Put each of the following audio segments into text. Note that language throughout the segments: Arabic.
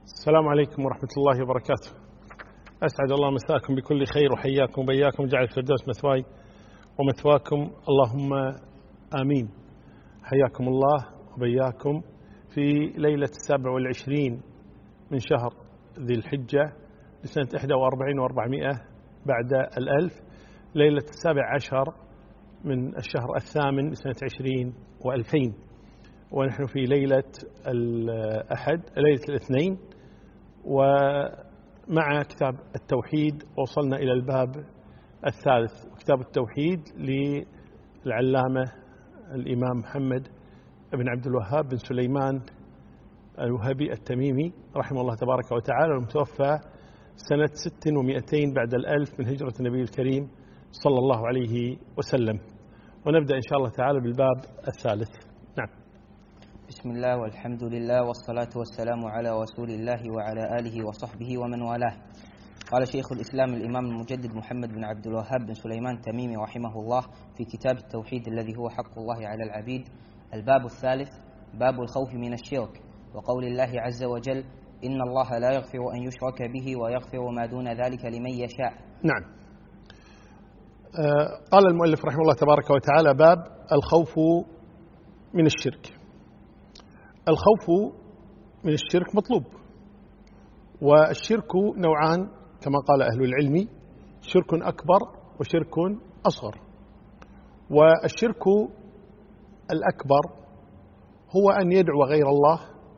السلام عليكم ورحمة الله وبركاته. أسعد الله مساكم بكل خير وحياكم وبياكم، جعل الفردوس مثواي ومثواكم، اللهم آمين. حياكم الله وبياكم في ليلة 27 من شهر ذي الحجة لسنة 41 و400 بعد الألف، ليلة 17 من الشهر الثامن لسنة 20 و2000، ونحن في ليلة الأحد، ليلة الاثنين، ومع كتاب التوحيد وصلنا إلى الباب الثالث. كتاب التوحيد للعلامة الإمام محمد بن عبد الوهاب بن سليمان الوهابي التميمي رحمه الله تبارك وتعالى، المتوفى سنة 600 بعد الألف من هجرة النبي الكريم صلى الله عليه وسلم. ونبدأ إن شاء الله تعالى بالباب الثالث. نعم. بسم الله والحمد لله والصلاة والسلام على رسول الله وعلى آله وصحبه ومن والاه. قال شيخ الإسلام الإمام المجدد محمد بن عبد الوهاب بن سليمان التميمي رحمه الله في كتاب التوحيد الذي هو حق الله على العبيد: الباب الثالث، باب الخوف من الشرك، وقول الله عز وجل: إن الله لا يغفر أن يشرك به ويغفر ما دون ذلك لمن يشاء. نعم. قال المؤلف رحمه الله تبارك وتعالى: باب الخوف من الشرك. الخوف من الشرك مطلوب، والشرك نوعان كما قال أهل العلم: شرك أكبر وشرك أصغر. والشرك الأكبر هو أن يدعو غير الله،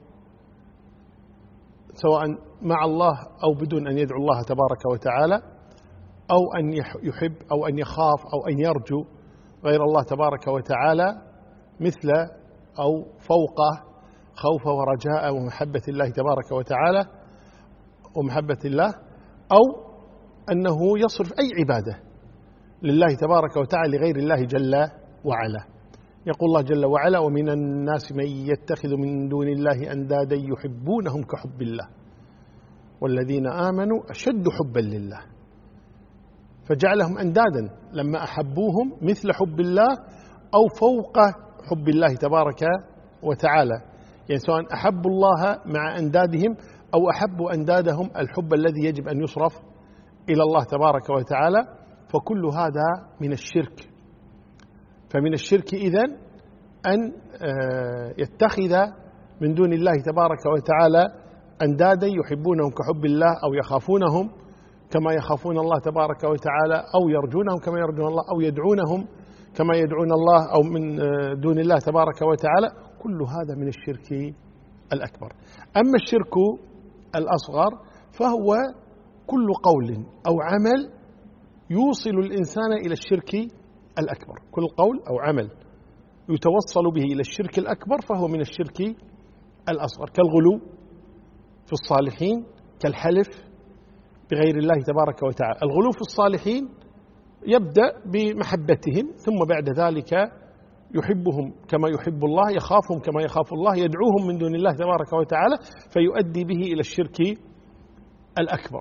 سواء مع الله أو بدون أن يدعو الله تبارك وتعالى، أو أن يحب أو أن يخاف أو أن يرجو غير الله تبارك وتعالى، مثل أو فوق خوف ورجاء ومحبة الله تبارك وتعالى ومحبة الله، أو أنه يصرف أي عبادة لله تبارك وتعالى لغير الله جل وعلا. يقول الله جل وعلا: ومن الناس من يتخذ من دون الله أندادا يحبونهم كحب الله والذين آمنوا أشد حبا لله، فجعلهم أندادا لما أحبوهم مثل حب الله أو فوق حب الله تبارك وتعالى، يعني سواء أحبوا الله مع أندادهم أو أحبوا أندادهم الحب الذي يجب أن يصرف إلى الله تبارك وتعالى، فكل هذا من الشرك. فمن الشرك إذن أن يتخذ من دون الله تبارك وتعالى أندادا يحبونهم كحب الله، أو يخافونهم كما يخافون الله تبارك وتعالى، أو يرجونهم كما يرجون الله، أو يدعونهم كما يدعون الله، أو من دون الله تبارك وتعالى. كل هذا من الشرك الأكبر. أما الشرك الأصغر فهو كل قول أو عمل يوصل الإنسان إلى الشرك الأكبر، كل قول أو عمل يتوصل به إلى الشرك الأكبر فهو من الشرك الأصغر، كالغلو في الصالحين، كالحلف بغير الله تبارك وتعالى. الغلو في الصالحين يبدأ بمحبتهم، ثم بعد ذلك يحبهم كما يحب الله، يخافهم كما يخاف الله، يدعوهم من دون الله تبارك وتعالى، فيؤدي به إلى الشرك الأكبر.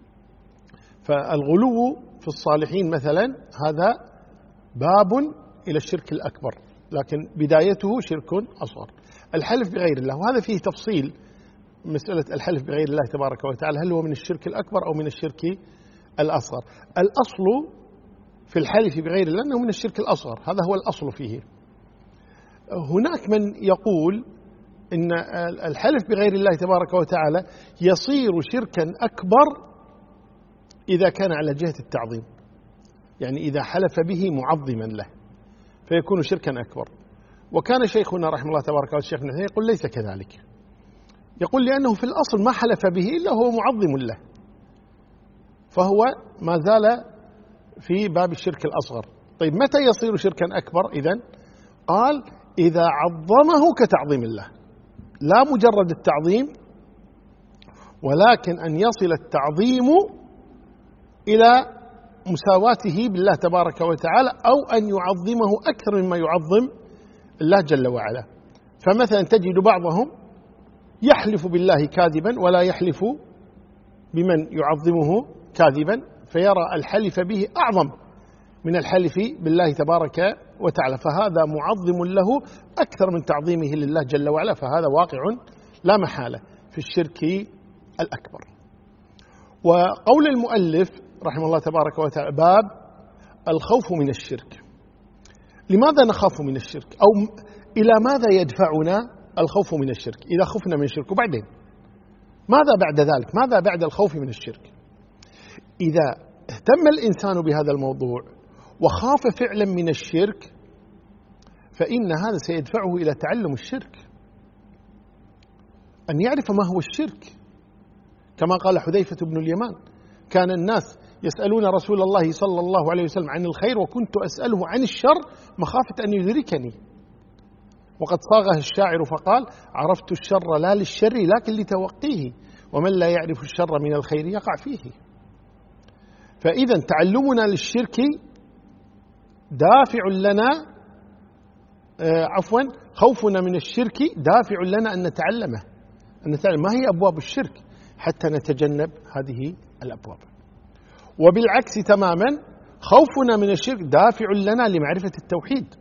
فالغلو في الصالحين مثلا هذا باب إلى الشرك الأكبر، لكن بدايته شرك أصغر. الحلف بغير الله، وهذا فيه تفصيل، مسألة الحلف بغير الله تبارك وتعالى، هل هو من الشرك الأكبر أو من الشرك الأصغر؟ الأصل في الحلف بغير الله أنه من الشرك الأصغر، هذا هو الأصل فيه. هناك من يقول إن الحلف بغير الله تبارك وتعالى يصير شركا أكبر إذا كان على جهة التعظيم، يعني إذا حلف به معظما له فيكون شركا أكبر. وكان شيخنا رحمه الله تبارك وتعالى الشيخ ابن عثيمين يقول ليس كذلك، يقول لأنه في الأصل ما حلف به إلا هو معظم له، فهو ما زال في باب الشرك الأصغر. طيب متى يصير شركا أكبر إذن؟ قال: إذا عظمه كتعظيم الله، لا مجرد التعظيم، ولكن أن يصل التعظيم إلى مساواته بالله تبارك وتعالى، أو أن يعظمه أكثر مما يعظم الله جل وعلا. فمثلا تجد بعضهم يحلف بالله كاذبا ولا يحلف بمن يعظمه كاذبا، فيرى الحلف به أعظم من الحلف بالله تبارك وتعالى، فهذا معظم له أكثر من تعظيمه لله جل وعلا، فهذا واقع لا محالة في الشرك الأكبر. وقول المؤلف رحمه الله تبارك وتعالى باب الخوف من الشرك. لماذا نخاف من الشرك؟ أو إلى ماذا يدفعنا الخوف من الشرك؟ إذا خفنا من الشرك وبعدين ماذا بعد ذلك؟ ماذا بعد الخوف من الشرك؟ إذا اهتم الإنسان بهذا الموضوع وخاف فعلا من الشرك فإن هذا سيدفعه إلى تعلم الشرك، أن يعرف ما هو الشرك. كما قال حذيفة بن اليمان: كان الناس يسألون رسول الله صلى الله عليه وسلم عن الخير وكنت أسأله عن الشر مخافة أن يدركني. وقد صاغه الشاعر فقال: عرفت الشر لا للشر لكن لتوقيه، ومن لا يعرف الشر من الخير يقع فيه. فإذا تعلمنا للشرك دافع لنا خوفنا من الشرك دافع لنا أن نتعلم ما هي أبواب الشرك حتى نتجنب هذه الأبواب. وبالعكس تماما، خوفنا من الشرك دافع لنا لمعرفة التوحيد.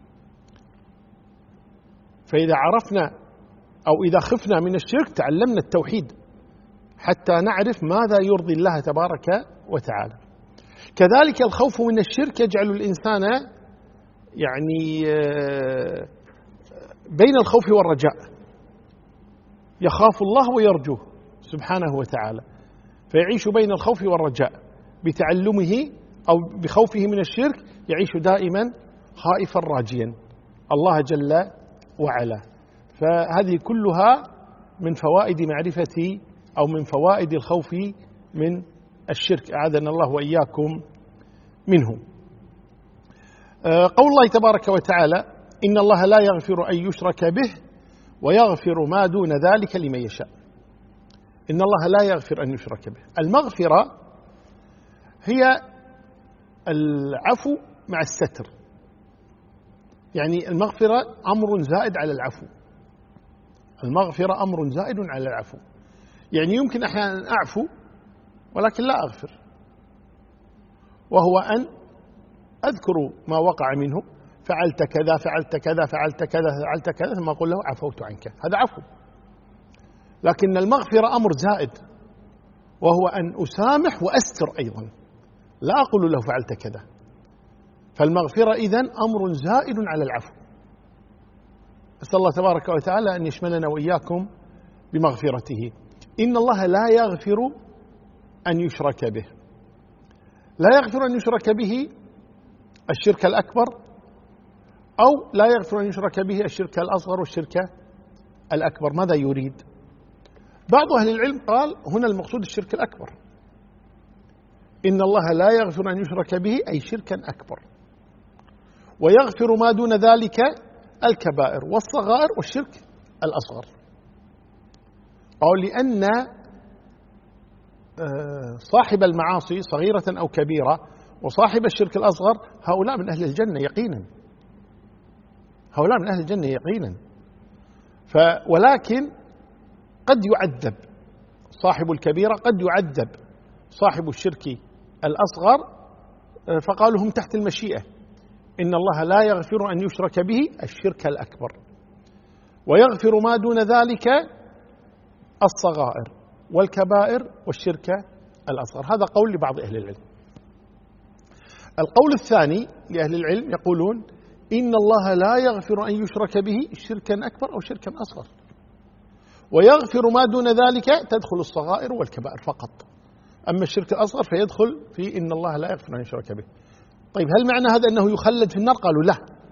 فإذا عرفنا أو إذا خفنا من الشرك تعلمنا التوحيد حتى نعرف ماذا يرضي الله تبارك وتعالى. كذلك الخوف من الشرك يجعل الإنسان يعني بين الخوف والرجاء، يخاف الله ويرجوه سبحانه وتعالى، فيعيش بين الخوف والرجاء بتعلمه أو بخوفه من الشرك، يعيش دائما خائفا راجيا الله جل وعلا. فهذه كلها من فوائد معرفة أو من فوائد الخوف من الشرك، أعاذنا الله وإياكم منه. قول الله تبارك وتعالى: إن الله لا يغفر أن يشرك به ويغفر ما دون ذلك لمن يشاء. إن الله لا يغفر أن يشرك به. المغفرة هي العفو مع الستر، يعني المغفرة أمر زائد على العفو. المغفرة أمر زائد على العفو، يعني يمكن أحيانا أعفو ولكن لا أغفر، وهو أن أذكر ما وقع منه، فعلت كذا فعلت كذا فعلت كذا فعلت كذا، ثم أقول له عفوت عنك، هذا عفو. لكن المغفرة أمر زائد، وهو أن أسامح وأستر أيضا، لا أقول له فعلت كذا. فالمغفرة إذن أمر زائد على العفو. أسأل الله تبارك وتعالى أن يشملنا وإياكم بمغفرته. إن الله لا يغفر أن يشرك به. لا يغفر أن يشرك به الشرك الأكبر، أو لا يغفر أن يشرك به الشرك الأصغر والشرك الأكبر. ماذا يريد؟ بعض أهل العلم قال هنا المقصود الشرك الأكبر. إن الله لا يغفر أن يشرك به أي شركا أكبر، ويغفر ما دون ذلك الكبائر والصغائر والشرك الأصغر. أو لأن صاحب المعاصي صغيرة أو كبيرة وصاحب الشرك الأصغر هؤلاء من أهل الجنة يقينا، هؤلاء من أهل الجنة يقينا. ولكن قد يعذب صاحب الكبيرة، قد يعذب صاحب الشرك الأصغر، فقالوا هم تحت المشيئة. إن الله لا يغفر أن يشرك به الشرك الأكبر، ويغفر ما دون ذلك الصغائر والكبائر والشرك الأصغر. هذا قول لبعض أهل العلم. القول الثاني لأهل العلم يقولون إن الله لا يغفر أن يشرك به شركا أكبر أو شركا أصغر، ويغفر ما دون ذلك تدخل الصغائر والكبائر فقط. أما الشرك الأصغر فيدخل في إن الله لا يغفر أن يشرك به. طيب هل معنى هذا أنه يخلد في النار؟ قالوا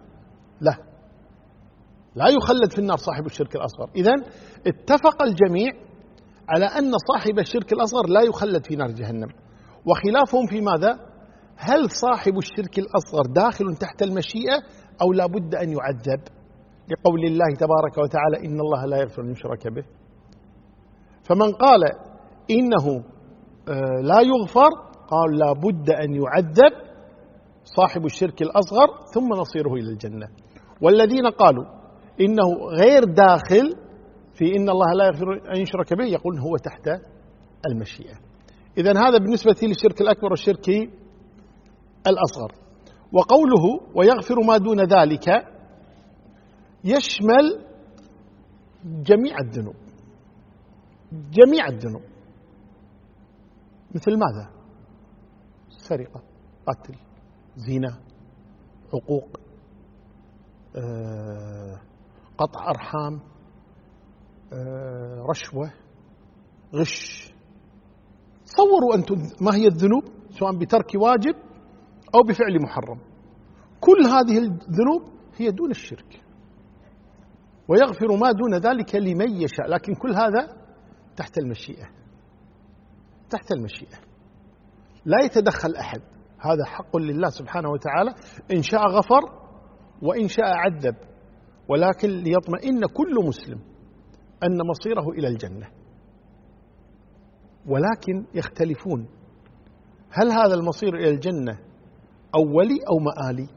لا يخلد في النار صاحب الشرك الأصغر. إذن اتفق الجميع على أن صاحب الشرك الأصغر لا يخلد في نار جهنم. وخلافهم في ماذا؟ هل صاحب الشرك الأصغر داخل تحت المشيئة أو لا بد أن يعذب؟ لقول الله تبارك وتعالى إن الله لا يغفر أن يشرك به. فمن قال إنه لا يغفر قال لا بد أن يعذب صاحب الشرك الأصغر ثم نصيره إلى الجنة. والذين قالوا إنه غير داخل في إن الله لا يغفر أن يشرك به يقول هو تحت المشيئة. إذن هذا بالنسبة للشرك الأكبر والشرك الأصغر. وقوله ويغفر ما دون ذلك يشمل جميع الذنوب، جميع الذنوب. مثل ماذا؟ سرقة، قتل، زنا، عقوق، قطع أرحام، رشوة، غش. تصوروا أنتم ما هي الذنوب، سواء بترك واجب أو بفعل محرم. كل هذه الذنوب هي دون الشرك، ويغفر ما دون ذلك لمن يشاء، لكن كل هذا تحت المشيئة، تحت المشيئة، لا يتدخل أحد. هذا حق لله سبحانه وتعالى، إن شاء غفر وإن شاء عذب، ولكن ليطمئن كل مسلم أن مصيره إلى الجنة. ولكن يختلفون، هل هذا المصير إلى الجنة أولي أو مآلي؟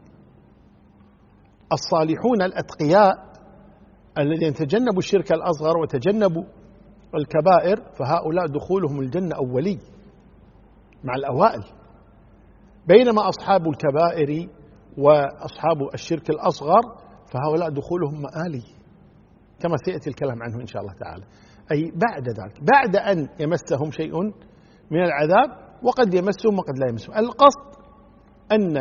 الصالحون الأتقياء الذين تجنبوا الشرك الأصغر وتجنبوا الكبائر، فهؤلاء دخولهم الجنة أولي مع الأوائل، بينما أصحاب الكبائر وأصحاب الشرك الأصغر فهؤلاء دخولهم مآلي، كما سيأتي الكلام عنه إن شاء الله تعالى. أي بعد ذلك، بعد أن يمسهم شيء من العذاب، وقد يمسهم وقد لا يمسهم. القصد أن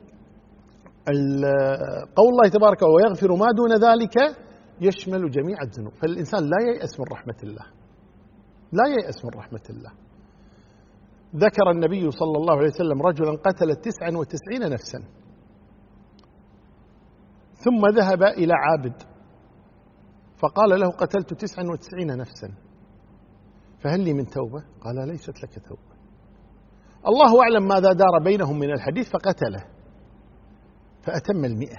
قول الله تبارك ويغفر ما دون ذلك يشمل جميع الذنوب، فالإنسان لا ييأس من رحمة الله، لا ييأس من رحمة الله. ذكر النبي صلى الله عليه وسلم رجلا قتل 99 نفسا، ثم ذهب إلى عابد فقال له قتلت 99 نفسا فهل لي من توبة؟ قال ليست لك توبة. الله أعلم ماذا دار بينهم من الحديث، فقتله فأتم 100.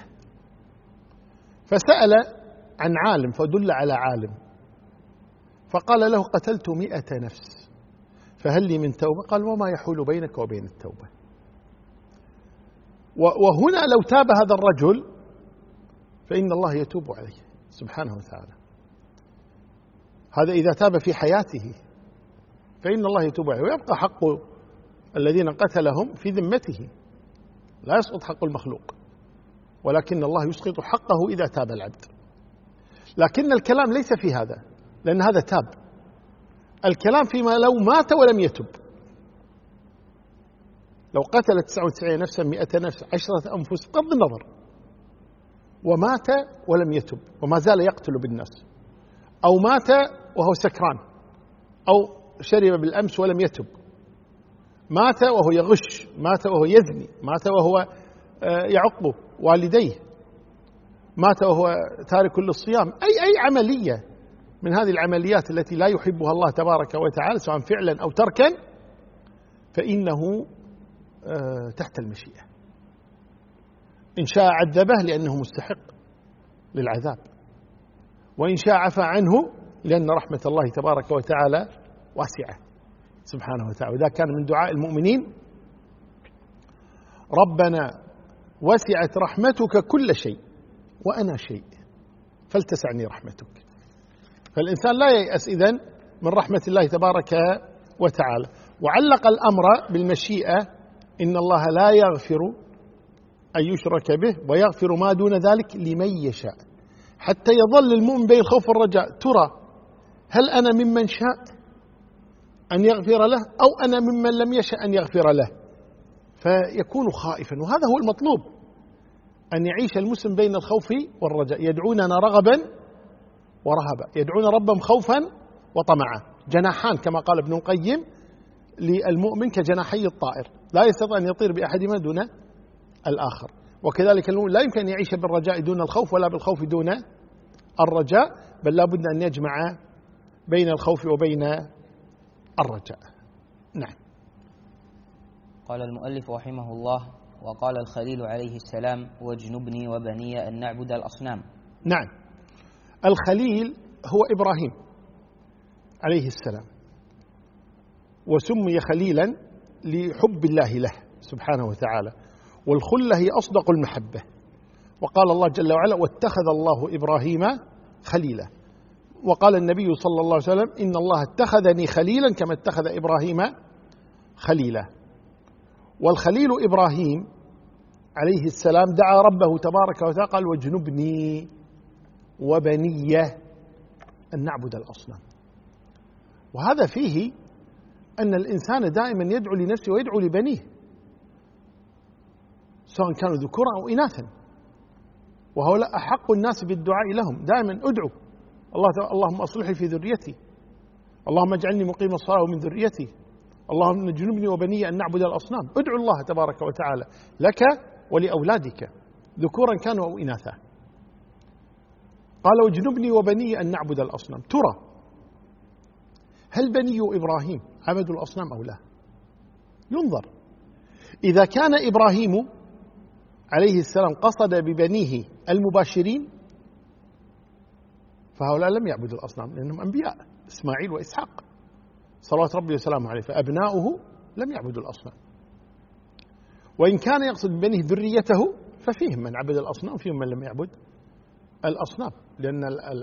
فسأل عن عالم فدل على عالم فقال له قتلت 100 نفس فهل لي من توبة؟ قال وما يحول بينك وبين التوبة. وهنا لو تاب هذا الرجل فإن الله يتوب عليه سبحانه وتعالى. هذا إذا تاب في حياته فإن الله يتوب عليه، ويبقى حق الذين قتلهم في ذمته، لا يسقط حق المخلوق، ولكن الله يسقط حقه إذا تاب العبد. لكن الكلام ليس في هذا، لأن هذا تاب. الكلام فيما لو مات ولم يتب، لو قتل 99 نفسا 100 نفس 10 أنفس بغض النظر، ومات ولم يتب وما زال يقتل بالناس، أو مات وهو سكران، أو شرب بالأمس ولم يتب، مات وهو يغش، مات وهو يزني، مات وهو يعق والديه، مات وهو تارك للصيام، أي عملية من هذه العمليات التي لا يحبها الله تبارك وتعالى سواء فعلا أو تركا، فإنه تحت المشيئة. إن شاء عذبه لأنه مستحق للعذاب، وإن شاء عفى عنه لأن رحمة الله تبارك وتعالى واسعة سبحانه وتعالى. وإذا كان من دعاء المؤمنين ربنا وسعت رحمتك كل شيء وأنا شيء فلتسعني رحمتك. فالإنسان لا ييأس إذن من رحمة الله تبارك وتعالى. وعلق الأمر بالمشيئة، إن الله لا يغفر أن يشرك به ويغفر ما دون ذلك لمن يشاء، حتى يظل المؤمن بين الخوف والرجاء، ترى هل أنا ممن شاء أن يغفر له أو أنا ممن لم يشاء أن يغفر له، فيكون خائفا. وهذا هو المطلوب، أن يعيش المسلم بين الخوف والرجاء. يدعوننا رغبا ورهبا، يدعون ربهم خوفا وطمعا، جناحان كما قال ابن القيم للمؤمن كجناحي الطائر، لا يستطيع أن يطير بأحدهما دون الآخر. وكذلك المؤمن لا يمكن أن يعيش بالرجاء دون الخوف ولا بالخوف دون الرجاء، بل لا بد أن يجمع بين الخوف وبين الرجاء. نعم. قال المؤلف رحمه الله: وقال الخليل عليه السلام: واجنبني وبني أن نعبد الأصنام. نعم، الخليل هو إبراهيم عليه السلام، وسمي خليلا لحب الله له سبحانه وتعالى، والخلة هي أصدق المحبة. وقال الله جل وعلا: واتخذ الله إبراهيم خليلا. وقال النبي صلى الله عليه وسلم: إن الله اتخذني خليلا كما اتخذ إبراهيم خليلا. والخليل إبراهيم عليه السلام دعا ربه تبارك وتعالى قال: واجنبني وبني أن نعبد الأصنام. وهذا فيه أن الإنسان دائما يدعو لنفسه ويدعو لبنيه سواء كانوا ذكورا أو إناثا، وهؤلاء أحق الناس بالدعاء لهم. دائما أدعو اللهم أصلح لي في ذريتي، اللهم اجعلني مقيم الصلاة ومن ذريتي، اللهم اجنبني وبني أن نعبد الأصنام. ادعو الله تبارك وتعالى لك ولأولادك ذكورا كانوا أو إناثا. قال واجنبني وبني أن نعبد الأصنام. ترى هل بني إبراهيم عبدوا الأصنام أو لا؟ ينظر. إذا كان إبراهيم عليه السلام قصد ببنيه المباشرين فهؤلاء لم يعبدوا الأصنام لأنهم أنبياء، إسماعيل وإسحاق صلوات ربي وسلامه عليه، فأبناؤه لم يعبدوا الأصنام. وإن كان يقصد ببنيه ذريته ففيهم من عبد الأصنام وفيهم من لم يعبد الأصنام، لأن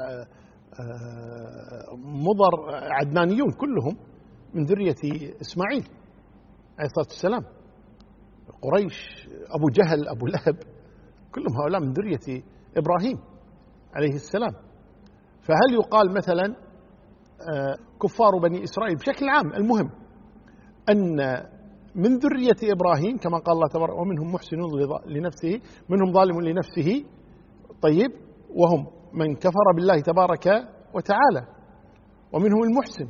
مضر عدنانيون كلهم من ذرية إسماعيل عليه الصلاة والسلام. قريش، أبو جهل، أبو لهب، كلهم هؤلاء من ذرية إبراهيم عليه السلام. فهل يقال مثلا كفار بني إسرائيل بشكل عام؟ المهم أن من ذرية إبراهيم كما قال الله تبارك ومنهم محسن لنفسه، منهم ظالم لنفسه، طيب، وهم من كفر بالله تبارك وتعالى، ومنهم المحسن.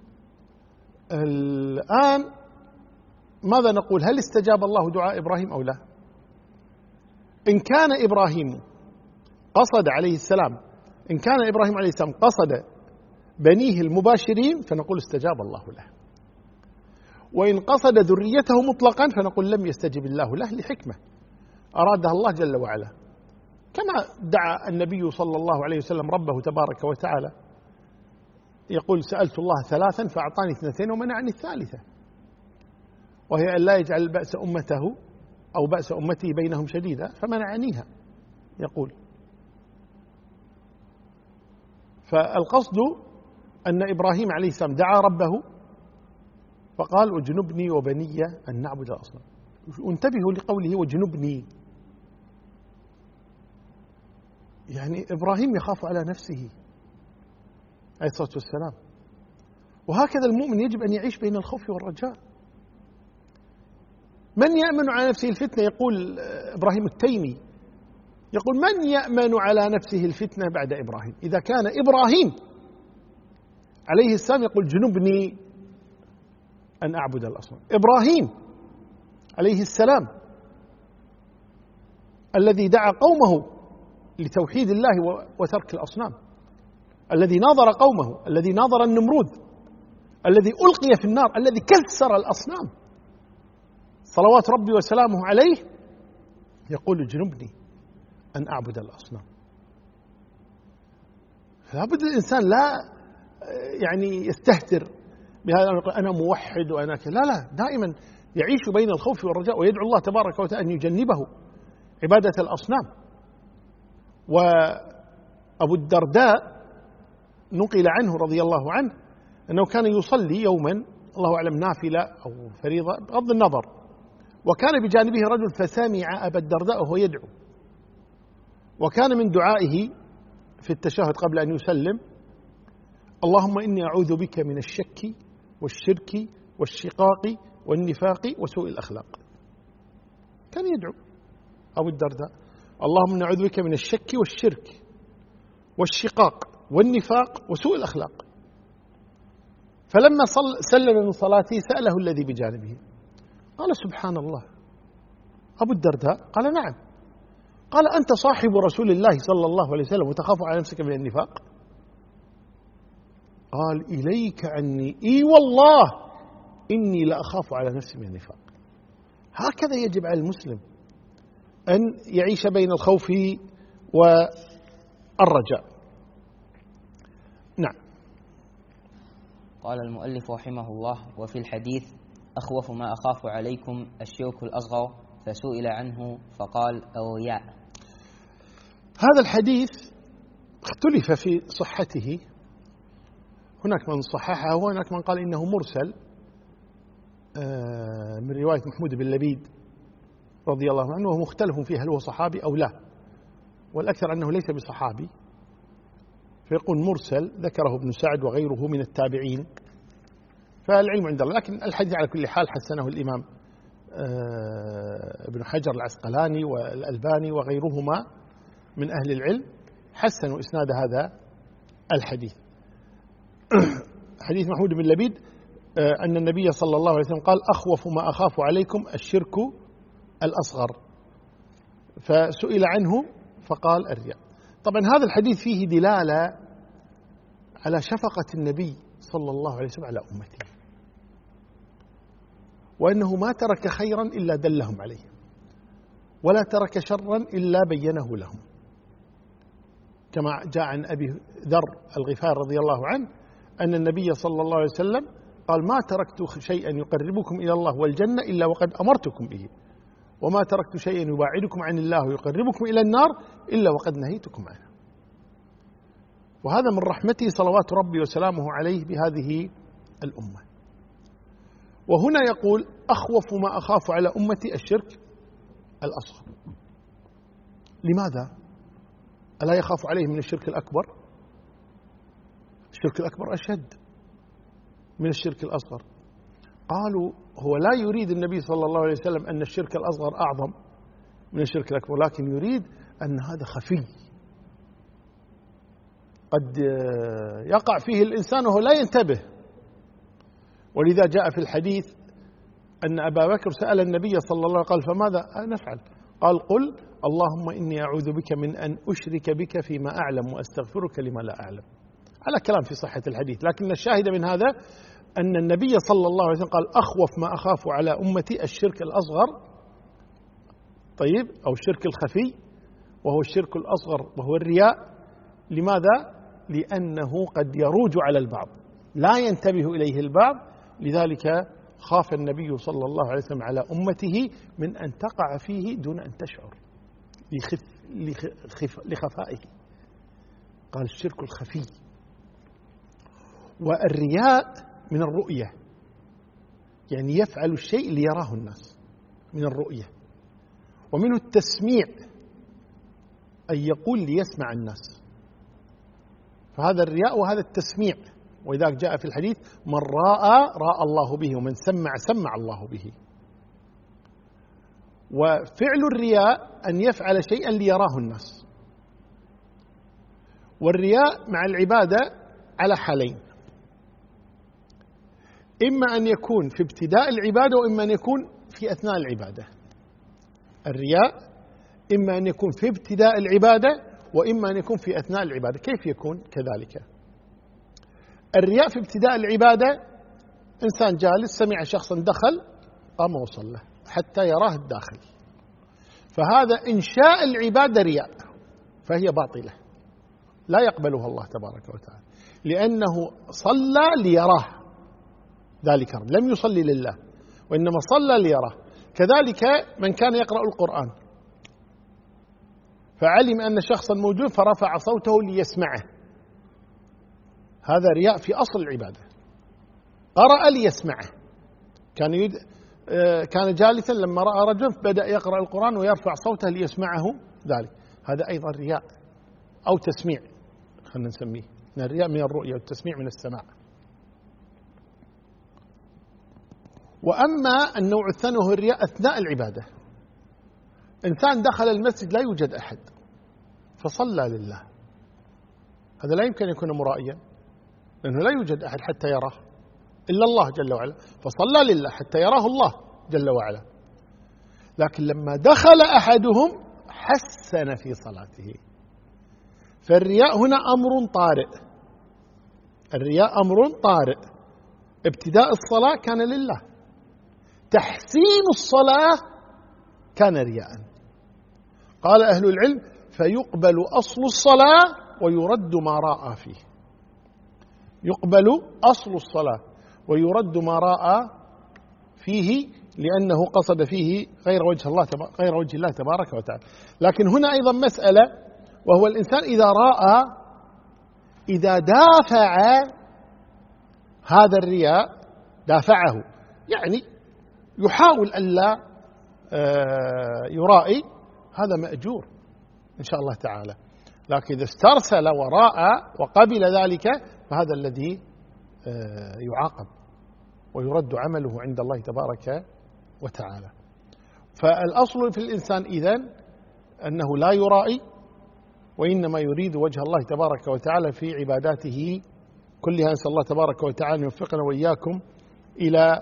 الآن ماذا نقول؟ هل استجاب الله دعاء إبراهيم أو لا؟ إن كان إبراهيم قصد عليه السلام، إن كان إبراهيم عليه السلام قصد بنيه المباشرين فنقول استجاب الله له، وإن قصد ذريته مطلقا فنقول لم يستجب الله له لحكمة أرادها الله جل وعلا، كما دعا النبي صلى الله عليه وسلم ربه تبارك وتعالى يقول سألت الله ثلاثا فأعطاني اثنتين ومنعني الثالثة، وهي أن لا يجعل بأس أمته أو بأس أمته بينهم شديدا فمنعنيها يقول. فالقصد أن إبراهيم عليه السلام دعا ربه فقال واجنبني وبني أن نعبد الأصنام. وانتبهوا لقوله واجنبني، يعني إبراهيم يخاف على نفسه عليه الصلاة والسلام، وهكذا المؤمن يجب أن يعيش بين الخوف والرجاء. من يأمن على نفسه الفتنة؟ يقول إبراهيم التيمي، يقول من يأمن على نفسه الفتنة بعد إبراهيم؟ إذا كان إبراهيم عليه السلام يقول جنبني أن أعبد الأصنام، إبراهيم عليه السلام الذي دعا قومه لتوحيد الله وترك الأصنام، الذي ناظر قومه، الذي ناظر النمرود، الذي ألقي في النار، الذي كسر الأصنام صلوات ربي وسلامه عليه، يقول جنبني أن أعبد الأصنام. فلابد الإنسان لا يعني يستهتر بهذا، أنا موحد وأنا لا لا، دائما يعيش بين الخوف والرجاء ويدعو الله تبارك وتعالى أن يجنبه عبادة الأصنام. وأبو الدرداء نقل عنه رضي الله عنه أنه كان يصلي يوما الله أعلم نافلة أو فريضة بغض النظر، وكان بجانبه رجل فسمع أبا الدرداء وهو يدعو، وكان من دعائه في التشهد قبل أن يسلم اللهم إني أعوذ بك من الشك والشرك والشقاق والنفاق وسوء الأخلاق. كان يدعو أبو الدرداء اللهم إني أعوذ بك من الشك والشرك والشقاق والنفاق وسوء الأخلاق. فلما سلم من صلاته سأله الذي بجانبه قال سبحان الله أبو الدرداء؟ قال نعم. قال أنت صاحب رسول الله صلى الله عليه وسلم وتخاف على نفسك من النفاق؟ قال إليك عني إي والله إني لأخاف على نفسي من النفاق. هكذا يجب على المسلم أن يعيش بين الخوف والرجاء. نعم. قال المؤلف رحمه الله وفي الحديث أخوف ما أخاف عليكم الشرك الأصغر، فسئل عنه فقال الرياء. هذا الحديث اختلف في صحته، هناك من صححه وهناك من قال إنه مرسل من رواية محمود بن لبيد رضي الله عنه، وهو مختلف فيه هل هو صحابي أو لا، والأكثر أنه ليس بصحابي، فيقول مرسل ذكره ابن سعد وغيره من التابعين فالعلم عند الله. لكن الحديث على كل حال حسنه الإمام ابن حجر العسقلاني والألباني وغيرهما من أهل العلم، حسنوا إسناد هذا الحديث. حديث محمود بن لبيد أن النبي صلى الله عليه وسلم قال: أخوف ما أخاف عليكم الشرك الأصغر. فسئل عنه فقال: الرياء. طبعا هذا الحديث فيه دلالة على شفقة النبي صلى الله عليه وسلم على أمته، وأنه ما ترك خيرا إلا دلهم عليه، ولا ترك شرا إلا بينه لهم، كما جاء عن أبي ذر الغفار رضي الله عنه أن النبي صلى الله عليه وسلم قال: ما تركت شيئا يقربكم إلى الله والجنة إلا وقد أمرتكم به، وما تركت شيئا يباعدكم عن الله ويقربكم إلى النار إلا وقد نهيتكم عنه. وهذا من رحمته صلوات ربي وسلامه عليه بهذه الأمة. وهنا يقول: أخوف ما أخاف على أمتي الشرك الأصغر. لماذا؟ ألا يخاف عليه من الشرك الأكبر؟ الشرك الأكبر أشد من الشرك الأصغر. قالوا: هو لا يريد النبي صلى الله عليه وسلم أن الشرك الأصغر أعظم من الشرك الأكبر، لكن يريد أن هذا خفي قد يقع فيه الإنسان وهو لا ينتبه. ولذا جاء في الحديث أن أبا بكر سأل النبي صلى الله عليه وسلم قال: فماذا نفعل؟ قال: قل اللهم إني أعوذ بك من أن أشرك بك فيما أعلم وأستغفرك لما لا أعلم. على كلام في صحة الحديث، لكن الشاهد من هذا أن النبي صلى الله عليه وسلم قال: أخوف ما أخاف على أمتي الشرك الأصغر، طيب، أو الشرك الخفي، وهو الشرك الأصغر وهو الرياء. لماذا؟ لأنه قد يروج على البعض، لا ينتبه إليه البعض، لذلك خاف النبي صلى الله عليه وسلم على أمته من أن تقع فيه دون أن تشعر لخفائه. قال: الشرك الخفي. والرياء من الرؤية، يعني يفعل الشيء ليراه الناس، من الرؤية. ومنه التسميع، أن يقول ليسمع الناس، فهذا الرياء وهذا التسميع. وإذا جاء في الحديث: من راى الله به، ومن سمع الله به. وفعل الرياء أن يفعل شيئا ليراه الناس. والرياء مع العبادة على حالين: إما أن يكون في ابتداء العبادة، وإما أن يكون في أثناء العبادة. الرياء إما أن يكون في ابتداء العبادة، وإما أن يكون في أثناء العبادة. كيف يكون كذلك؟ الرياء في ابتداء العبادة: إنسان جالس سمع شخصا دخل قام وصلى حتى يراه الداخل، فهذا إنشاء العبادة رياء، فهي باطلة لا يقبلها الله تبارك وتعالى، لأنه صلى ليراه ذلك، لم يصلي لله وإنما صلى ليراه. كذلك من كان يقرأ القرآن فعلم أن شخصا موجود فرفع صوته ليسمعه، هذا رياء في أصل العبادة. قرأ ليسمعه، كان جالسا لما رأى رجل بدأ يقرأ القرآن ويرفع صوته ليسمعه ذلك، هذا أيضا رياء أو تسميع، خلنا نسميه. الرياء من الرؤية والتسميع من السماع. وأما النوع الثاني وهو الرياء أثناء العبادة: إنسان دخل المسجد لا يوجد أحد فصلى لله، هذا لا يمكن أن يكون مرائيا، لأنه لا يوجد أحد حتى يراه إلا الله جل وعلا، فصلى لله حتى يراه الله جل وعلا. لكن لما دخل أحدهم حسن في صلاته. فالرياء هنا أمر طارئ، الرياء أمر طارئ. ابتداء الصلاة كان لله، تحسين الصلاة كان رياء. قال أهل العلم: فيقبل أصل الصلاة ويرد ما راء فيه. يقبل أصل الصلاة ويرد ما راء فيه، لأنه قصد فيه غير وجه الله تبارك وتعالى. لكن هنا أيضا مسألة، وهو الإنسان إذا راء، إذا دافع هذا الرياء، دافعه يعني يحاول ألا يرائي، هذا مأجور إن شاء الله تعالى. لكن إذا استرسل وراء وقبل ذلك فهذا الذي يعاقب. ويرد عمله عند الله تبارك وتعالى. فالأصل في الإنسان إذن أنه لا يرائي، وإنما يريد وجه الله تبارك وتعالى في عباداته كلها. نسأل الله تبارك وتعالى أن يوفقنا وإياكم إلى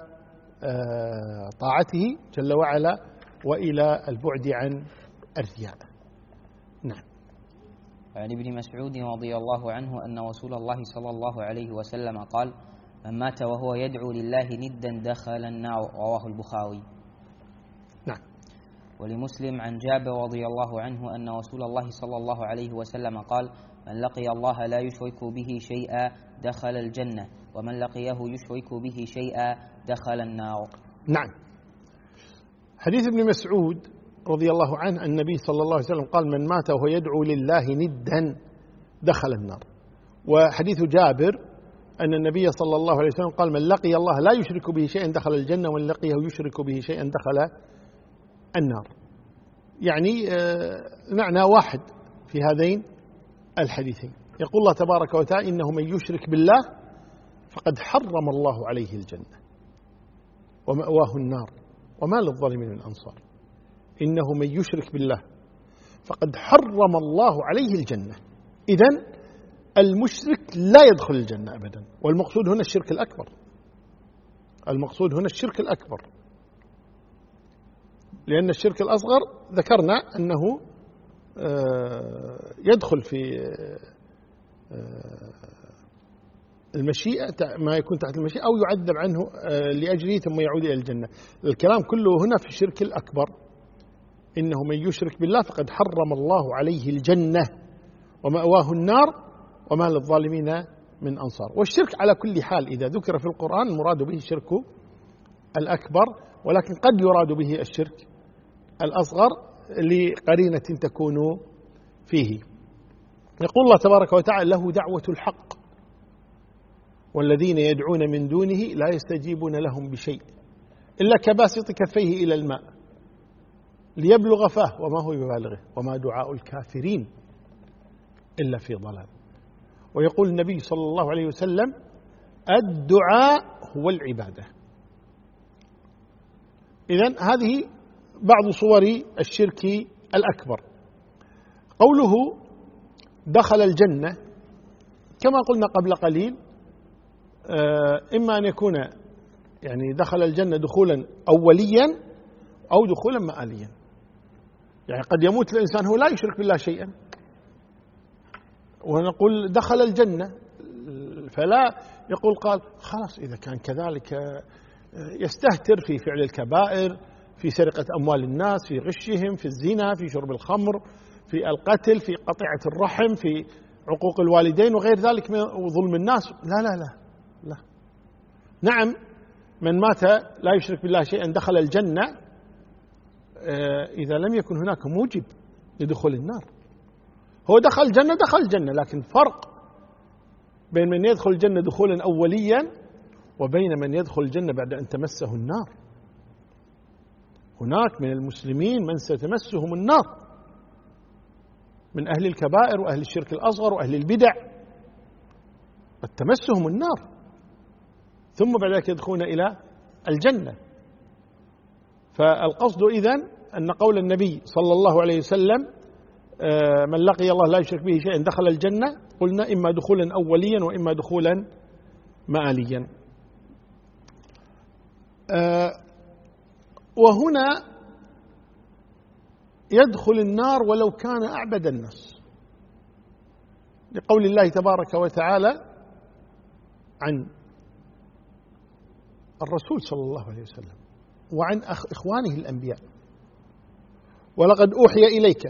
طاعته جل وعلا وإلى البعد عن الرياء. نعم. عن ابن مسعود رضي الله عنه أن رسول الله صلى الله عليه وسلم قال: من مات وهو يدعو لله ندا دخل النار. رواه البخاري. نعم. ولمسلم عن جابر رضي الله عنه أن رسول الله صلى الله عليه وسلم قال: من لقي الله لا يشرك به شيئا دخل الجنة، ومن لقيه يشرك به شيئا دخل النار. نعم. حديث ابن مسعود رضي الله عنه أن النبي صلى الله عليه وسلم قال: من مات وهو يدعو لله ندا دخل النار. وحديث جابر أن النبي صلى الله عليه وسلم قال: من لقي الله لا يشرك به شيئا دخل الجنة، ومن لقيه يشرك به شيئا دخل النار. يعني معنى واحد في هذين الحديثين. يقول الله تبارك وتعالى: إنه من يشرك بالله فقد حرم الله عليه الجنة ومأواه النار وما للظالمين من أنصار. إنه من يشرك بالله فقد حرم الله عليه الجنة. إذن المشرك لا يدخل الجنة أبدا. والمقصود هنا الشرك الأكبر. المقصود هنا الشرك الأكبر، لأن الشرك الأصغر ذكرنا أنه يدخل في المشيئة، ما يكون تحت المشيئة، أو يعذب عنه لأجله ثم يعود إلى الجنة. الكلام كله هنا في الشرك الأكبر. إنه من يشرك بالله فقد حرم الله عليه الجنة ومأواه النار وما للظالمين من أنصار. والشرك على كل حال إذا ذكر في القرآن المراد به الشرك الأكبر، ولكن قد يراد به الشرك الأصغر لقرينة تكون فيه. يقول الله تبارك وتعالى: له دعوة الحق والذين يدعون من دونه لا يستجيبون لهم بشيء إلا كباسط كفيه إلى الماء ليبلغ فاه وما هو ببالغه وما دعاء الكافرين إلا في ضلال. ويقول النبي صلى الله عليه وسلم: الدعاء هو العبادة. إذن هذه بعض صور الشرك الأكبر. قوله دخل الجنة كما قلنا قبل قليل، إما أن يكون يعني دخل الجنة دخولا أوليا أو دخولا مآليا. يعني قد يموت الإنسان هو لا يشرك بالله شيئا ونقول دخل الجنة، فلا يقول قال خلاص إذا كان كذلك يستهتر في فعل الكبائر، في سرقة أموال الناس، في غشهم، في الزنا، في شرب الخمر، في القتل، في قطيعة الرحم، في عقوق الوالدين وغير ذلك من ظلم الناس. لا لا لا لا. نعم، من مات لا يشرك بالله شيئا دخل الجنة إذا لم يكن هناك موجب لدخول النار. هو دخل الجنة دخل الجنة، لكن فرق بين من يدخل الجنة دخولا أوليا وبين من يدخل الجنة بعد أن تمسه النار. هناك من المسلمين من ستمسهم النار من أهل الكبائر وأهل الشرك الأصغر وأهل البدع، قد تمسهم النار ثم بعد ذلك يدخلون إلى الجنة. فالقصد إذن أن قول النبي صلى الله عليه وسلم: من لقي الله لا يشرك به شيئا دخل الجنة، قلنا إما دخولا أوليا وإما دخولا مآليا. وهنا يدخل النار ولو كان أعبد الناس، لقول الله تبارك وتعالى عن الرسول صلى الله عليه وسلم وعن إخوانه الأنبياء: ولقد أوحي إليك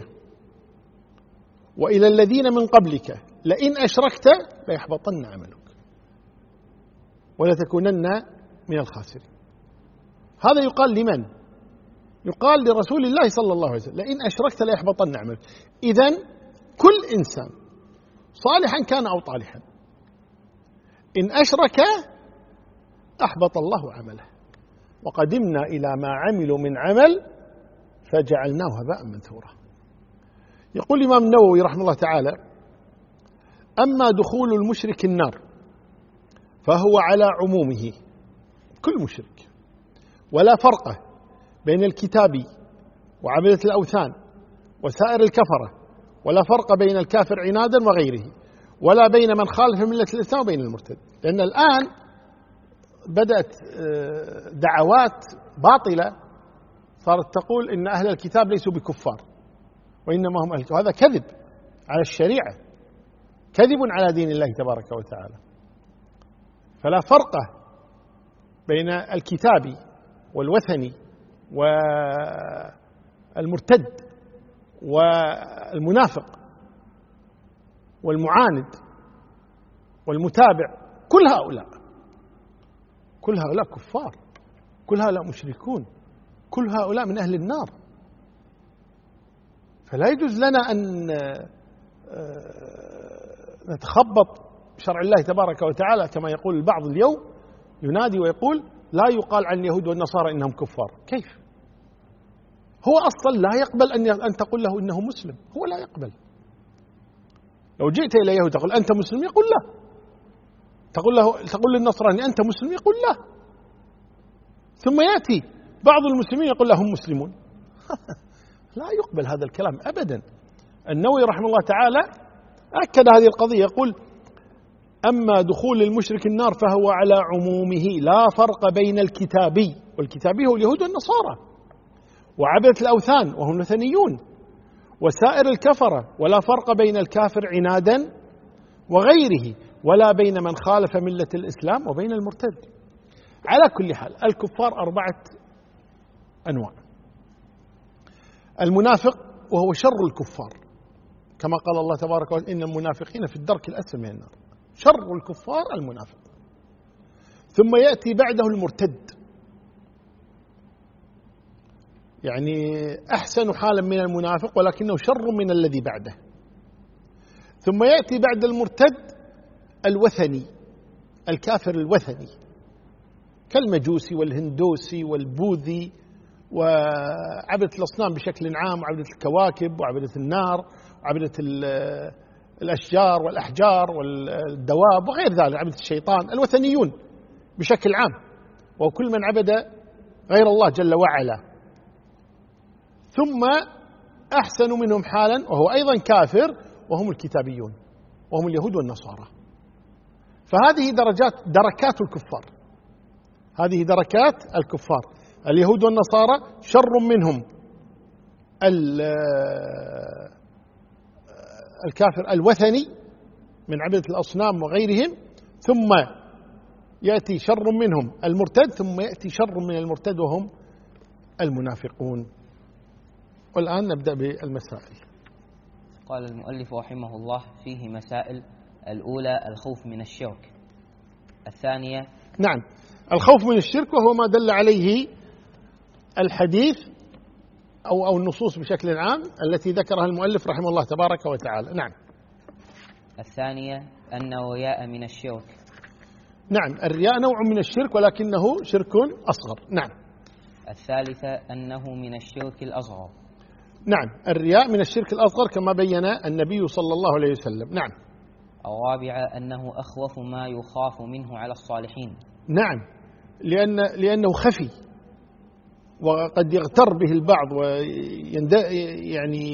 وإلى الذين من قبلك لئن أشركت ليحبطن عملك ولتكونن من الخاسرين. هذا يقال لمن؟ يقال لرسول الله صلى الله عليه وسلم: لئن أشركت ليحبطن عملك. إذن كل إنسان صالحا كان أو طالحا إن أشرك أحبط الله عمله وقدمنا إلى ما عملوا من عمل فجعلناه هباء منثورا. يقول الإمام النووي رحمه الله تعالى: أما دخول المشرك النار فهو على عمومه كل مشرك، ولا فرق بين الكتابي وعبدة الأوثان وسائر الكفرة، ولا فرق بين الكافر عنادا وغيره، ولا بين من خالف ملة الإسلام وبين المرتد. لأن الآن بدأت دعوات باطلة صارت تقول إن أهل الكتاب ليسوا بكفار وإنما هم أهل الكتاب. هذا كذب على الشريعة، كذب على دين الله تبارك وتعالى. فلا فرق بين الكتابي والوثني والمرتد والمنافق والمعاند والمتابع. كل هؤلاء كفار، كل هؤلاء مشركون، كل هؤلاء من أهل النار. فلا يجوز لنا أن نتخبط شرع الله تبارك وتعالى كما يقول البعض اليوم، ينادي ويقول لا يقال عن اليهود والنصارى إنهم كفار. كيف؟ هو أصلا لا يقبل أن تقول له إنه مسلم، هو لا يقبل. لو جئت إلى يهود تقول أنت مسلم يقول لا، تقول للنصراني أنت مسلم يقول لا، ثم يأتي بعض المسلمين يقول لهم مسلمون. لا يقبل هذا الكلام أبدا. النووي رحمه الله تعالى أكد هذه القضية، يقول أما دخول المشرك النار فهو على عمومه، لا فرق بين الكتابي، والكتابي هو اليهود والنصارى، وعبدة الأوثان وهم الوثنيون، وسائر الكفرة، ولا فرق بين الكافر عنادا وغيره، ولا بين من خالف ملة الإسلام وبين المرتد. على كل حال الكفار 4 أنواع. المنافق وهو شر الكفار، كما قال الله تبارك وتعالى إن المنافقين في الدرك الأسفل من النار. شر الكفار المنافق. ثم يأتي بعده المرتد، يعني أحسن حالا من المنافق ولكنه شر من الذي بعده. ثم يأتي بعد المرتد الوثني، الكافر الوثني، كالمجوسي والهندوسي والبوذي وعبدة الأصنام بشكل عام، وعبدة الكواكب وعبدة النار وعبدة الأشجار والأحجار والدواب وغير ذلك، عبدة الشيطان، الوثنيون بشكل عام، وكل من عبد غير الله جل وعلا. ثم أحسن منهم حالا وهو أيضا كافر وهم الكتابيون وهم اليهود والنصارى. فهذه دركات الكفار، هذه دركات الكفار. اليهود والنصارى شر منهم الكافر الوثني من عبدة الأصنام وغيرهم، ثم يأتي شر منهم المرتد، ثم يأتي شر من المرتد وهم المنافقون. والآن نبدأ بالمسائل. قال المؤلف رحمه الله فيه مسائل. الأولى الخوف من الشرك. الثانية نعم الخوف من الشرك، وهو ما دل عليه الحديث أو النصوص بشكل عام التي ذكرها المؤلف رحمه الله تبارك وتعالى. نعم. الثانية أن الرياء من الشرك. نعم الرياء نوع من الشرك ولكنه شرك أصغر. نعم. الثالثة أنه من الشرك الأصغر. نعم الرياء من الشرك الأصغر كما بين النبي صلى الله عليه وسلم. نعم. الرابعة أنه أخوف ما يخاف منه على الصالحين. نعم لأنه خفي وقد يغتر به البعض يعني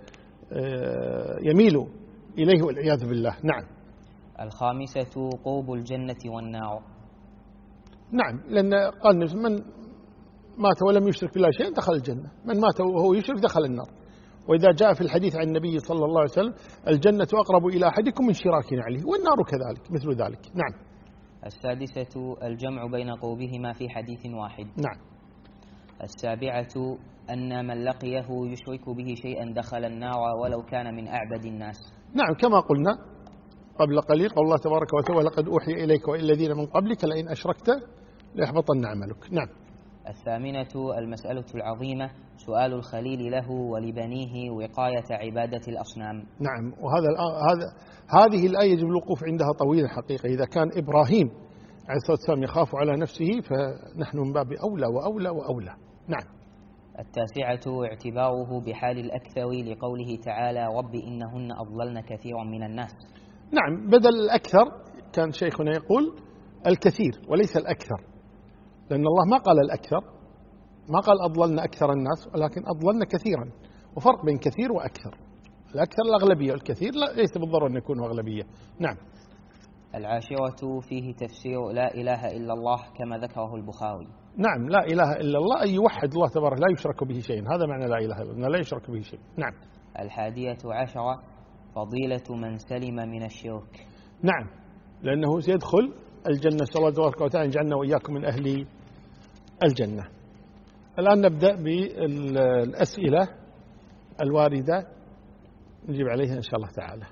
يميل إليه والعياذ بالله. نعم. الخامسة قرب الجنة والنار. نعم لأن قال من مات ولم يشرك بالله شيئا دخل الجنة، من مات وهو يشرك دخل النار. وإذا جاء في الحديث عن النبي صلى الله عليه وسلم الجنة أقرب إلى أحدكم من شراك نعله، والنار كذلك مثل ذلك. نعم. السادسة الجمع بين قربهما في حديث واحد. نعم. السابعة أن من لقيه يشرك به شيئا دخل النار ولو كان من أعبد الناس. نعم كما قلنا قبل قليل قول الله تبارك وتعالى ولقد أوحي إليك وإلى الذين من قبلك لئن أشركت ليحبطن عملك. نعم. الثامنة المسألة العظيمة سؤال الخليل له ولبنيه وقاية عبادة الأصنام. نعم هذه الآية يجب الوقوف عندها طويلا حقيقة. إذا كان إبراهيم عليه الصلاة والسلام يخاف على نفسه فنحن من باب أولى وأولى وأولى. نعم. التاسعة اعتباره بحال الأكثر لقوله تعالى رب إنهن أضللن كثيرا من الناس. نعم بدل الأكثر كان شيخنا يقول الكثير وليس الأكثر، لأن الله ما قال الأكثر، ما قال أضللنا أكثر الناس، ولكن أضللنا كثيرا، وفرق بين كثير وأكثر. الأكثر الأغلبية، والكثير ليس بالضرورة أن يكونوا أغلبية. نعم. العاشرة فيه تفسير لا إله إلا الله كما ذكره البخاري. نعم، لا إله إلا الله أي يوحد الله تبارك، لا يشرك به شيء، هذا معنى لا إله إلا الله، لا يشرك به شيء. نعم. 11 فضيلة من سلم من الشرك. نعم، لأنه سيدخل الجنة، نسأل الله تبارك وتعالى أن يجعلنا وإياكم من أهل الجنة. الآن نبدأ بالأسئلة الواردة نجيب عليها إن شاء الله تعالى.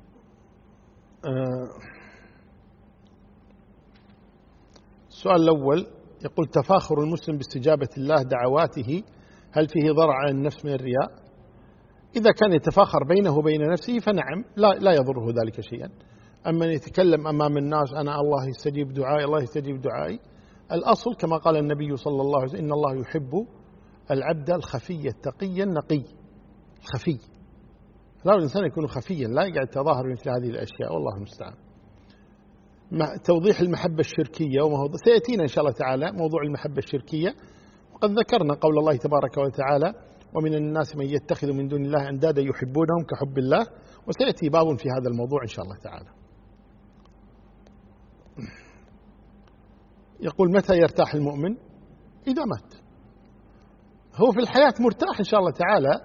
السؤال الأول يقول: تفاخر المسلم باستجابة الله دعواته هل فيه ضرر على النفس من الرياء؟ إذا كان يتفاخر بينه وبين نفسه فنعم، لا يضره ذلك شيئا. أما أن يتكلم أمام الناس أنا الله يستجيب دعائي، الله يستجيب دعائي، الأصل كما قال النبي صلى الله عليه وسلم: إن الله يحب العبد الخفي التقي النقي. الخفي، لا الإنسان يكون خفيا، لا يقعد تظاهر مثل هذه الأشياء، والله المستعان. توضيح المحبة الشركية، سيأتينا إن شاء الله تعالى موضوع المحبة الشركية، وقد ذكرنا قول الله تبارك وتعالى: ومن الناس من يتخذ من دون الله أندادا يحبونهم كحب الله، وسيأتي باب في هذا الموضوع إن شاء الله تعالى. يقول: متى يرتاح المؤمن؟ إذا مات. هو في الحياة مرتاح إن شاء الله تعالى،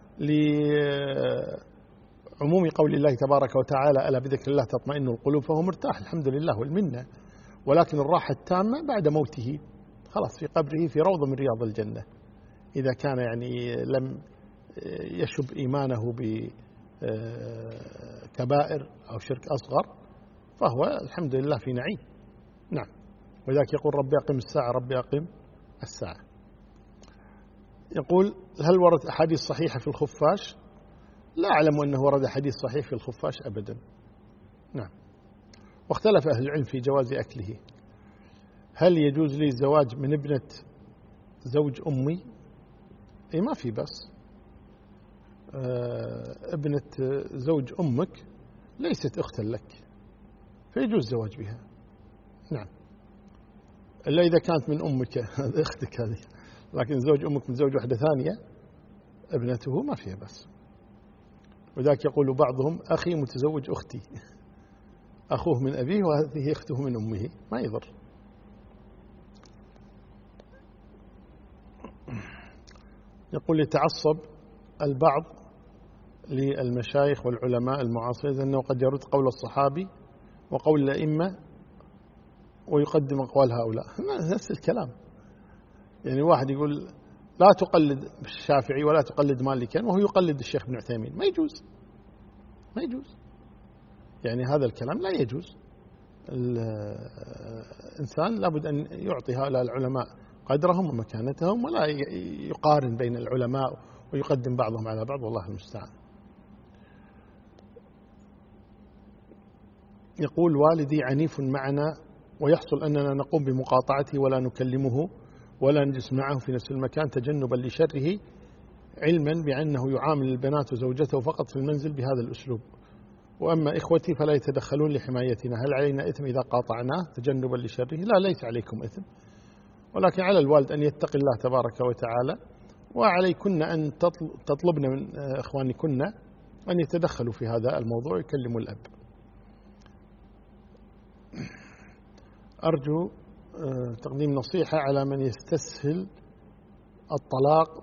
لعموم قول الله تبارك وتعالى: ألا بذكر الله تطمئن القلوب، فهو مرتاح الحمد لله والمنة. ولكن الراحة التامة بعد موته، خلاص في قبره في روضة من رياض الجنة، إذا كان يعني لم يشب إيمانه بكبائر أو شرك أصغر، فهو الحمد لله في نعيم. نعم. وذاك يقول: ربي أقم الساعة، ربي أقم الساعة. يقول: هل ورد أحاديث صحيحة في الخفاش؟ لا أعلم أنه ورد حديث صحيح في الخفاش أبدا. نعم. واختلف أهل العلم في جواز أكله. هل يجوز لي الزواج من ابنة زوج أمي؟ إيه، ما في بس. ابنة زوج أمك ليست أختا لك، فيجوز الزواج بها. نعم، إلا إذا كانت من أمك هذه أختك هذه، لكن زوج أمك من زوج واحدة ثانية ابنته ما فيها بس. وذاك يقول بعضهم: أخي متزوج أختي، أخوه من أبيه وهذه أخته من أمه، ما يضر. يقول: يتعصب البعض للمشايخ والعلماء المعاصرين أنه قد يرد قول الصحابي وقول الأئمة ويقدم أقوال هؤلاء. نفس الكلام، يعني واحد يقول لا تقلد الشافعي ولا تقلد مالكا وهو يقلد الشيخ بن عثيمين، ما يجوز، ما يجوز. يعني هذا الكلام لا يجوز. الإنسان لابد أن يعطي هؤلاء العلماء قدرهم ومكانتهم، ولا يقارن بين العلماء ويقدم بعضهم على بعض، والله المستعان. يقول: والدي عنيف معنا، ويحصل أننا نقوم بمقاطعته ولا نكلمه ولا نجلس معه في نفس المكان تجنبا لشره، علما بأنه يعامل البنات وزوجته فقط في المنزل بهذا الأسلوب، وأما إخوتي فلا يتدخلون لحمايتنا. هل علينا إثم إذا قاطعناه تجنبا لشره؟ لا، ليس عليكم إثم، ولكن على الوالد أن يتقي الله تبارك وتعالى، وعليكن أن تطلبن من إخوانكن أن يتدخلوا في هذا الموضوع ويكلموا الأب. أرجو تقديم نصيحة على من يستسهل الطلاق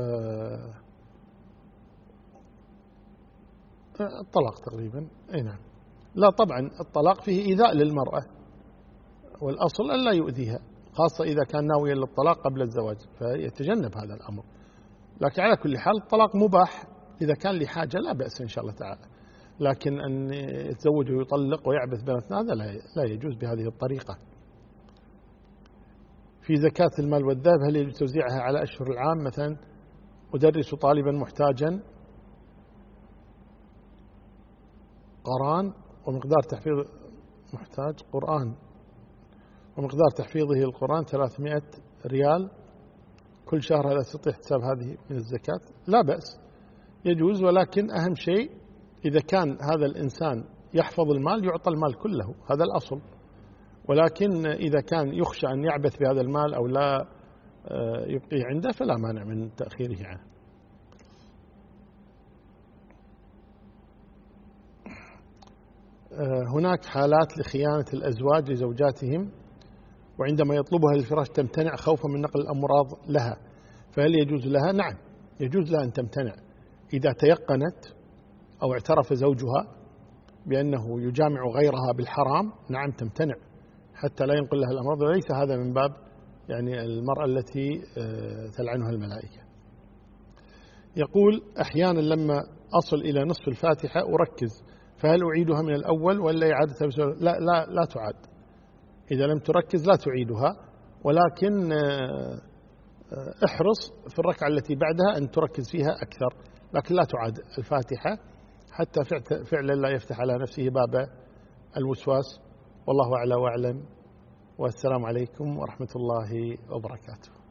الطلاق تقريبا. أي نعم. لا طبعا الطلاق فيه إيذاء للمرأة، والأصل أن لا يؤذيها، خاصة إذا كان ناويا للطلاق قبل الزواج، فيتجنب هذا الأمر. لكن على كل حال الطلاق مباح إذا كان لحاجة، لا بأس إن شاء الله تعالى. لكن أن يتزوج ويطلق ويعبث بناتنا هذا لا يجوز بهذه الطريقة. في زكاة المال والذهب هل يجوز توزيعها على أشهر العام؟ مثلا أدرس طالبا محتاجا قرآن ومقدار تحفيظ محتاج قرآن ومقدار تحفيظه القرآن 300 ريال كل شهر، هل أستطيع حساب هذه من الزكاة؟ لا بأس، يجوز، ولكن أهم شيء إذا كان هذا الإنسان يحفظ المال يعطى المال كله، هذا الأصل. ولكن إذا كان يخشى أن يعبث بهذا المال أو لا يبقيه عنده فلا مانع من تأخيره عنه. هناك حالات لخيانة الأزواج لزوجاتهم، وعندما يطلبها للفراش تمتنع خوفا من نقل الأمراض لها، فهل يجوز لها؟ نعم يجوز لها أن تمتنع إذا تيقنت أو اعترف زوجها بأنه يجامع غيرها بالحرام. نعم تمتنع حتى لا ينقل لها الأمراض، وليس هذا من باب يعني المرأة التي تلعنها الملائكة. يقول أحيانا لما أصل إلى نصف الفاتحة أركز، فهل أعيدها من الأول ولا إعادتها بسبب؟ لا تعاد. إذا لم تركز لا تعيدها، ولكن احرص في الركعة التي بعدها أن تركز فيها أكثر، لكن لا تعاد الفاتحة حتى فعلا لا يفتح على نفسه باب الوسواس. والله أعلى وأعلم، والسلام عليكم ورحمة الله وبركاته.